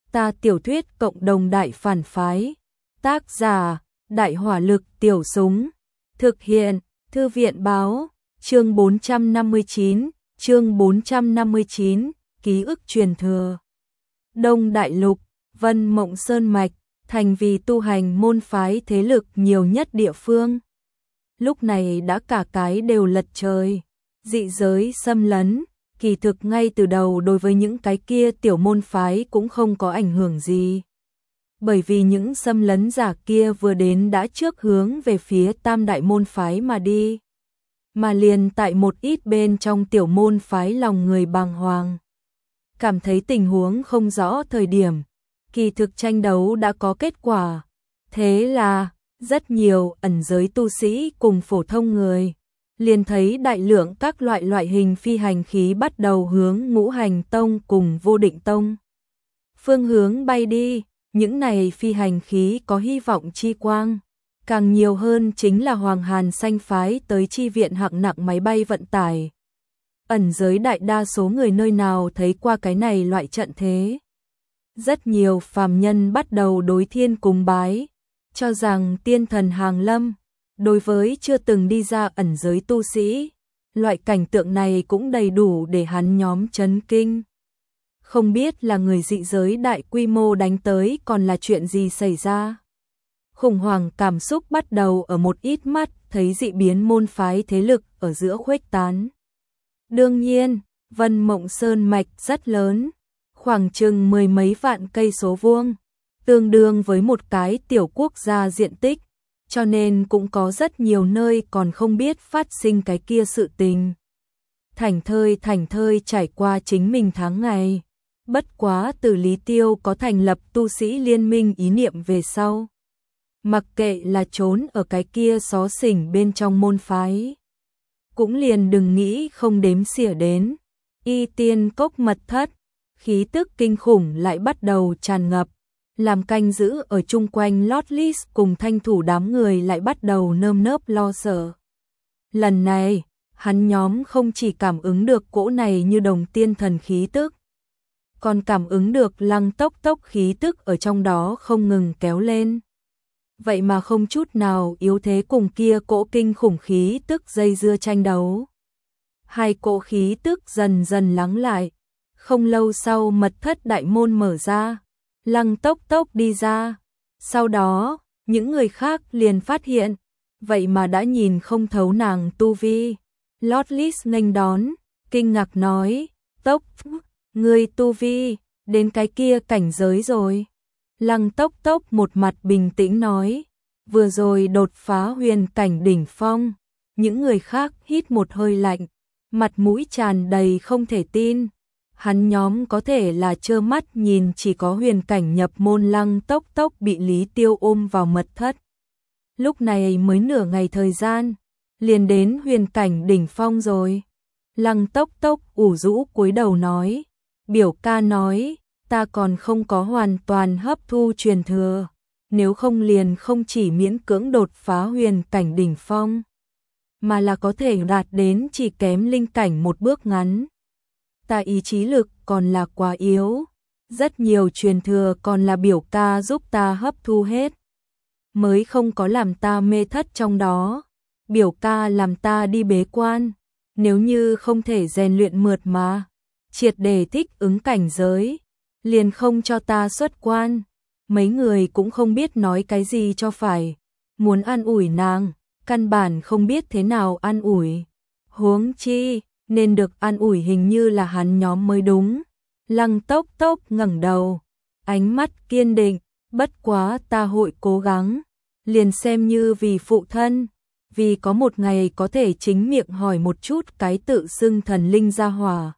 Ta tiểu thuyết cộng đồng đại phản phái. Tác giả: Đại hỏa lực tiểu súng. Thực hiện: Thư viện báo. Chương 459, ký ức truyền thừa. Đông Đại Lục, Vân Mộng Sơn Mạch, thành vì tu hành môn phái thế lực nhiều nhất địa phương. Lúc này đã cả cái đều lật trời, dị giới xâm lấn, kỳ thực ngay từ đầu đối với những cái kia tiểu môn phái cũng không có ảnh hưởng gì. Bởi vì những xâm lấn giả kia vừa đến đã trước hướng về phía tam đại môn phái mà đi. Mà liền tại một ít bên trong tiểu môn phái lòng người bàng hoàng. Cảm thấy tình huống không rõ thời điểm, kỳ thực tranh đấu đã có kết quả. Thế là, rất nhiều ẩn giới tu sĩ cùng phổ thông người, liền thấy đại lượng các loại hình phi hành khí bắt đầu hướng Ngũ Hành Tông cùng Vô Định Tông phương hướng bay đi. Những này phi hành khí có hy vọng chi quang, càng nhiều hơn chính là Hoàng Hàn Xanh phái tới chi viện hạng nặng máy bay vận tải. Ẩn giới đại đa số người nơi nào thấy qua cái này loại trận thế. Rất nhiều phàm nhân bắt đầu đối thiên cúng bái, cho rằng tiên thần hàng lâm. Đối với chưa từng đi ra ẩn giới tu sĩ, loại cảnh tượng này cũng đầy đủ để hắn nhóm chấn kinh. Không biết là người dị giới đại quy mô đánh tới còn là chuyện gì xảy ra. Khủng hoảng cảm xúc bắt đầu ở một ít mắt thấy dị biến môn phái thế lực ở giữa khuếch tán. Đương nhiên, Vân Mộng Sơn Mạch rất lớn, khoảng chừng 10 mấy vạn cây số vuông, tương đương với một cái tiểu quốc gia diện tích, cho nên cũng có rất nhiều nơi còn không biết phát sinh cái kia sự tình. Thảnh thơi trải qua chính mình tháng ngày. Bất quá từ Lý Tiêu có thành lập tu sĩ liên minh ý niệm về sau. Mặc kệ là trốn ở cái kia xó xỉnh bên trong môn phái, cũng liền đừng nghĩ không đếm xỉa đến. Y Tiên Cốc mật thất, khí tức kinh khủng lại bắt đầu tràn ngập, làm canh giữ ở chung quanh Lotlis cùng thanh thủ đám người lại bắt đầu nơm nớp lo sợ. Lần này, hắn nhóm không chỉ cảm ứng được cỗ này như đồng tiên thần khí tức, còn cảm ứng được Lăng Tốc khí tức ở trong đó không ngừng kéo lên. Vậy mà không chút nào yếu thế cùng kia cỗ kinh khủng khí tức dây dưa tranh đấu. Hai cỗ khí tức dần dần lắng lại. Không lâu sau mật thất đại môn mở ra, Lăng Tốc đi ra. Sau đó, những người khác liền phát hiện, vậy mà đã nhìn không thấu nàng tu vi. Lotlis nghênh đón, kinh ngạc nói, Tốc, ngươi tu vi, đến cái kia cảnh giới rồi. Lăng Tốc một mặt bình tĩnh nói, vừa rồi đột phá huyền cảnh đỉnh phong. Những người khác hít một hơi lạnh, mặt mũi tràn đầy không thể tin. Hắn nhóm có thể là trơ mắt nhìn chỉ có huyền cảnh nhập môn. Lăng Tốc bị Lý Tiêu ôm vào mật thất. Lúc này mới nửa ngày thời gian, liền đến huyền cảnh đỉnh phong rồi. Lăng Tốc ủ rũ cúi đầu nói, biểu ca nói, ta còn không có hoàn toàn hấp thu truyền thừa, nếu không liền không chỉ miễn cưỡng đột phá huyền cảnh đỉnh phong, mà là có thể đạt đến chỉ kém linh cảnh một bước ngắn. Ta ý chí lực còn là quá yếu, rất nhiều truyền thừa còn là biểu ca giúp ta hấp thu hết, mới không có làm ta mê thất trong đó. Biểu ca làm ta đi bế quan, nếu như không thể rèn luyện mượt mà triệt để thích ứng cảnh giới, liền không cho ta xuất quan. Mấy người cũng không biết nói cái gì cho phải, muốn an ủi nàng, căn bản không biết thế nào an ủi. Huống chi, nên được an ủi hình như là hắn nhóm mới đúng. Lăng Tốc ngẩng đầu, ánh mắt kiên định, bất quá ta hội cố gắng, liền xem như vì phụ thân, vì có một ngày có thể chính miệng hỏi một chút cái tự xưng thần linh gia hỏa.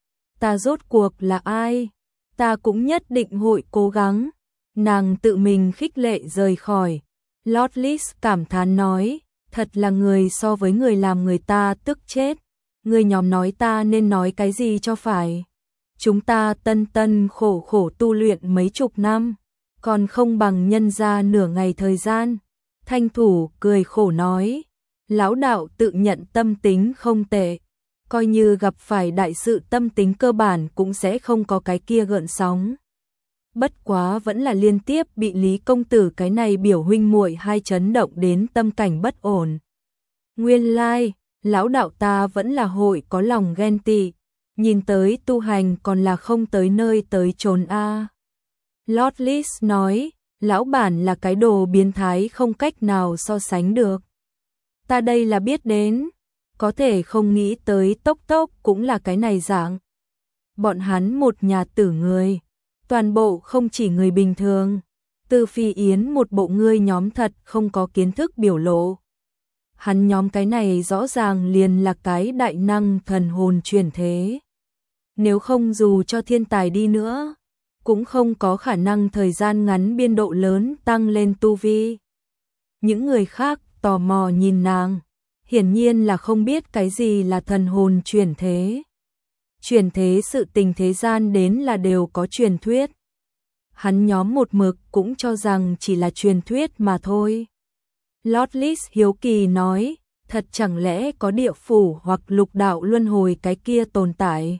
Ta rốt cuộc là ai? Ta cũng nhất định hội cố gắng. Nàng tự mình khích lệ rời khỏi. Lotlis cảm thán nói, thật là người so với người làm người ta tức chết. Người nhóm nói ta nên nói cái gì cho phải. Chúng ta tân khổ tu luyện mấy chục năm, còn không bằng nhân ra nửa ngày thời gian. Thanh thủ cười khổ nói, lão đạo tự nhận tâm tính không tệ, coi như gặp phải đại sự tâm tính cơ bản cũng sẽ không có cái kia gợn sóng. bất quá vẫn là liên tiếp bị Lý công tử cái này biểu huynh muội hai chấn động đến tâm cảnh bất ổn. Nguyên lai, lão đạo ta vẫn là hội có lòng ghen tị, nhìn tới tu hành còn là không tới nơi tới chốn a. Lord Lis nói, lão bản là cái đồ biến thái không cách nào so sánh được. Ta đây là biết đến, có thể không nghĩ tới Tốc Tốc cũng là cái này dạng. Bọn hắn một nhà tử người, toàn bộ không chỉ người bình thường. Từ Phi Yến một bộ ngươi nhóm thật không có kiến thức biểu lộ. Hắn nhóm cái này rõ ràng liền là cái đại năng thần hồn chuyển thế. Nếu không dù cho thiên tài đi nữa, cũng không có khả năng thời gian ngắn biên độ lớn tăng lên tu vi. Những người khác tò mò nhìn nàng, hiển nhiên là không biết cái gì là thần hồn chuyển thế. Chuyển thế sự tình thế gian đến là đều có truyền thuyết. Hắn nhóm một mực cũng cho rằng chỉ là truyền thuyết mà thôi. Lord Lis hiếu kỳ nói, thật chẳng lẽ có địa phủ hoặc lục đạo luân hồi cái kia tồn tại?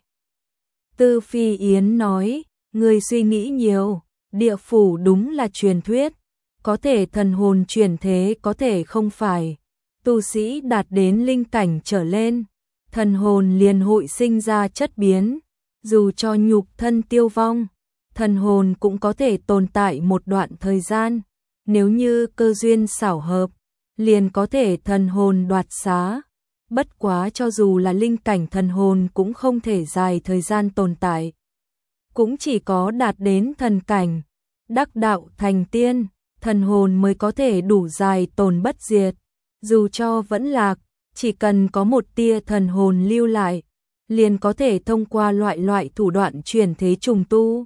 Tư Phi Yến nói, người suy nghĩ nhiều, địa phủ đúng là truyền thuyết, có thể thần hồn chuyển thế có thể không phải. Tu sĩ đạt đến linh cảnh trở lên, thần hồn liền hội sinh ra chất biến, dù cho nhục thân tiêu vong, thần hồn cũng có thể tồn tại một đoạn thời gian, nếu như cơ duyên xảo hợp, liền có thể thần hồn đoạt xá. Bất quá cho dù là linh cảnh thần hồn cũng không thể dài thời gian tồn tại. Cũng chỉ có đạt đến thần cảnh, đắc đạo thành tiên, thần hồn mới có thể đủ dài tồn bất diệt. Dù cho vẫn lạc, chỉ cần có một tia thần hồn lưu lại, liền có thể thông qua loại thủ đoạn chuyển thế trùng tu.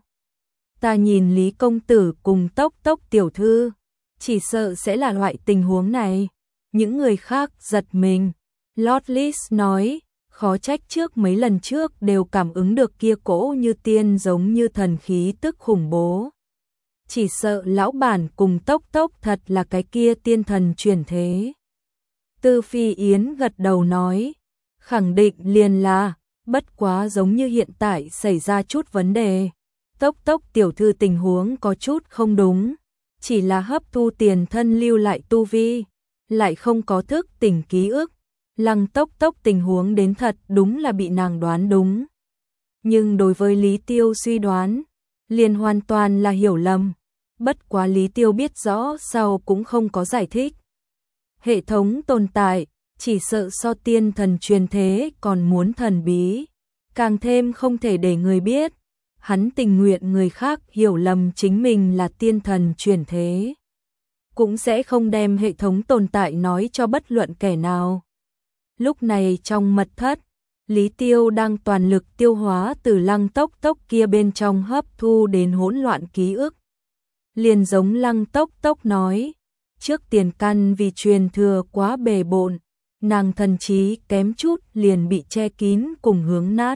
Ta nhìn Lý công tử cùng Tốc Tốc tiểu thư, chỉ sợ sẽ là loại tình huống này. Những người khác giật mình. Lord Lis nói, khó trách trước mấy lần trước đều cảm ứng được kia cỗ như tiên giống như thần khí tức khủng bố. Chỉ sợ lão bản cùng Tốc Tốc thật là cái kia tiên thần chuyển thế. Tư Phi Yến gật đầu nói, khẳng định liền là, bất quá giống như hiện tại xảy ra chút vấn đề. Tốc Tốc tiểu thư tình huống có chút không đúng, chỉ là hấp thu tiền thân lưu lại tu vi, lại không có thức tỉnh ký ức. Lăng Tốc Tốc tình huống đến thật đúng là bị nàng đoán đúng. Nhưng đối với Lý Tiêu suy đoán, liền hoàn toàn là hiểu lầm. Bất quá Lý Tiêu biết rõ sau cũng không có giải thích. Hệ thống tồn tại, chỉ sợ so tiên thần truyền thế còn muốn thần bí. Càng thêm không thể để người biết. Hắn tình nguyện người khác hiểu lầm chính mình là tiên thần truyền thế. Cũng sẽ không đem hệ thống tồn tại nói cho bất luận kẻ nào. Lúc này trong mật thất, Lý Tiêu đang toàn lực tiêu hóa từ Lăng Tốc Tốc kia bên trong hấp thu đến hỗn loạn ký ức. Liền giống Lăng Tốc Tốc nói, trước tiền căn vì truyền thừa quá bề bộn, nàng thần trí kém chút liền bị che kín cùng hướng nát.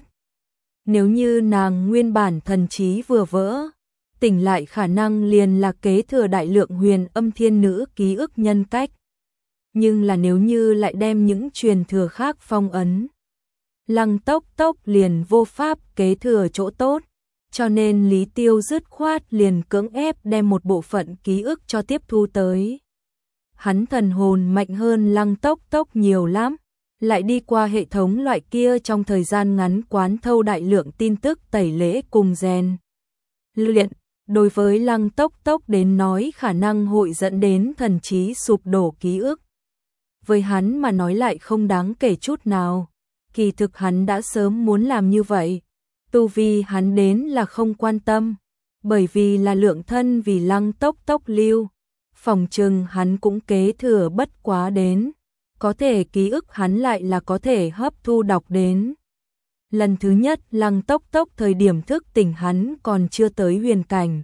Nếu như nàng nguyên bản thần trí vừa vỡ, tỉnh lại khả năng liền là kế thừa đại lượng huyền âm thiên nữ ký ức nhân cách. Nhưng là nếu như lại đem những truyền thừa khác phong ấn, Lăng Tốc Tốc liền vô pháp kế thừa chỗ tốt, cho nên Lý Tiêu dứt khoát liền cưỡng ép đem một bộ phận ký ức cho tiếp thu tới. Hắn thần hồn mạnh hơn Lăng Tốc Tốc nhiều lắm, lại đi qua hệ thống loại kia trong thời gian ngắn quán thâu đại lượng tin tức tẩy lễ cùng rèn luyện. Đối với Lăng Tốc Tốc đến nói khả năng hội dẫn đến thần trí sụp đổ ký ức. Với hắn mà nói lại không đáng kể chút nào. Kỳ thực hắn đã sớm muốn làm như vậy. Tu vi hắn đến là không quan tâm. Bởi vì là lượng thân vì Lăng Tốc Tốc lưu. Phòng trừng hắn cũng kế thừa bất quá đến. Có thể ký ức hắn lại là có thể hấp thu đọc đến. Lần thứ nhất Lăng Tốc Tốc thời điểm thức tỉnh hắn còn chưa tới huyền cảnh.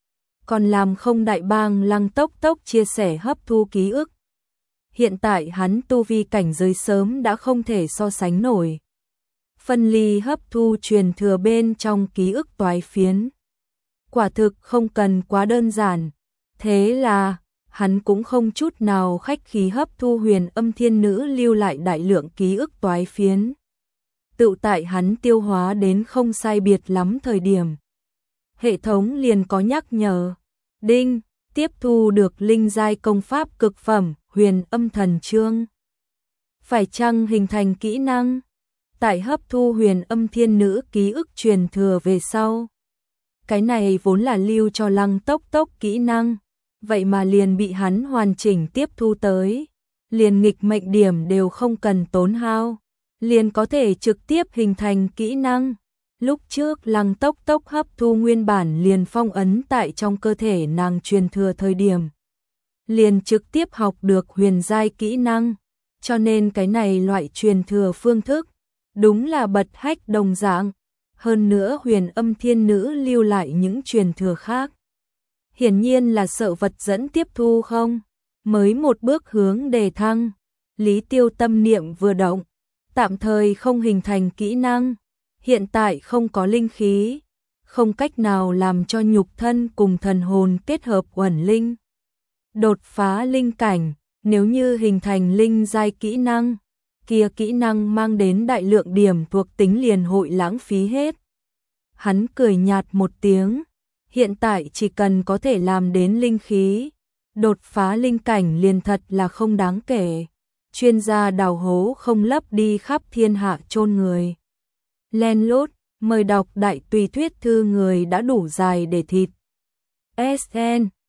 Còn làm không đại bang Lăng Tốc Tốc chia sẻ hấp thu ký ức. Hiện tại hắn tu vi cảnh giới sớm đã không thể so sánh nổi. Phân ly hấp thu truyền thừa bên trong ký ức toái phiến. Quả thực không cần quá đơn giản. Thế là, hắn cũng không chút nào khách khí hấp thu huyền âm thiên nữ lưu lại đại lượng ký ức toái phiến. Tự tại hắn tiêu hóa đến không sai biệt lắm thời điểm. hệ thống liền có nhắc nhở. Đinh, tiếp thu được linh giai công pháp cực phẩm, Huyền Âm Thần Chương. Phải chăng hình thành kỹ năng? Tại hấp thu Huyền Âm Thiên Nữ ký ức truyền thừa về sau. Cái này vốn là lưu cho Lăng Tốc Tốc kỹ năng, vậy mà liền bị hắn hoàn chỉnh tiếp thu tới. Liền nghịch mệnh điểm đều không cần tốn hao, liền có thể trực tiếp hình thành kỹ năng. Lúc trước Lăng Tốc Tốc hấp thu nguyên bản liền phong ấn tại trong cơ thể nàng truyền thừa thời điểm, liền trực tiếp học được huyền giai kỹ năng, cho nên cái này loại truyền thừa phương thức đúng là bật hách đồng dạng. Hơn nữa Huyền Âm Thiên Nữ lưu lại những truyền thừa khác, hiển nhiên là sợ vật dẫn tiếp thu không, mới một bước hướng đề thăng. Lý Tiêu tâm niệm vừa động, tạm thời không hình thành kỹ năng, hiện tại không có linh khí, không cách nào làm cho nhục thân cùng thần hồn kết hợp uẩn linh. Đột phá linh cảnh, nếu như hình thành linh giai kỹ năng, kia kỹ năng mang đến đại lượng điểm thuộc tính liền hội lãng phí hết. Hắn cười nhạt một tiếng, hiện tại chỉ cần có thể làm đến linh khí, đột phá linh cảnh liền thật là không đáng kể. Chuyên gia đào hố không lấp đi khắp thiên hạ chôn người. Len lút, mời đọc đại tùy thuyết thư người đã đủ dài để thịt. SN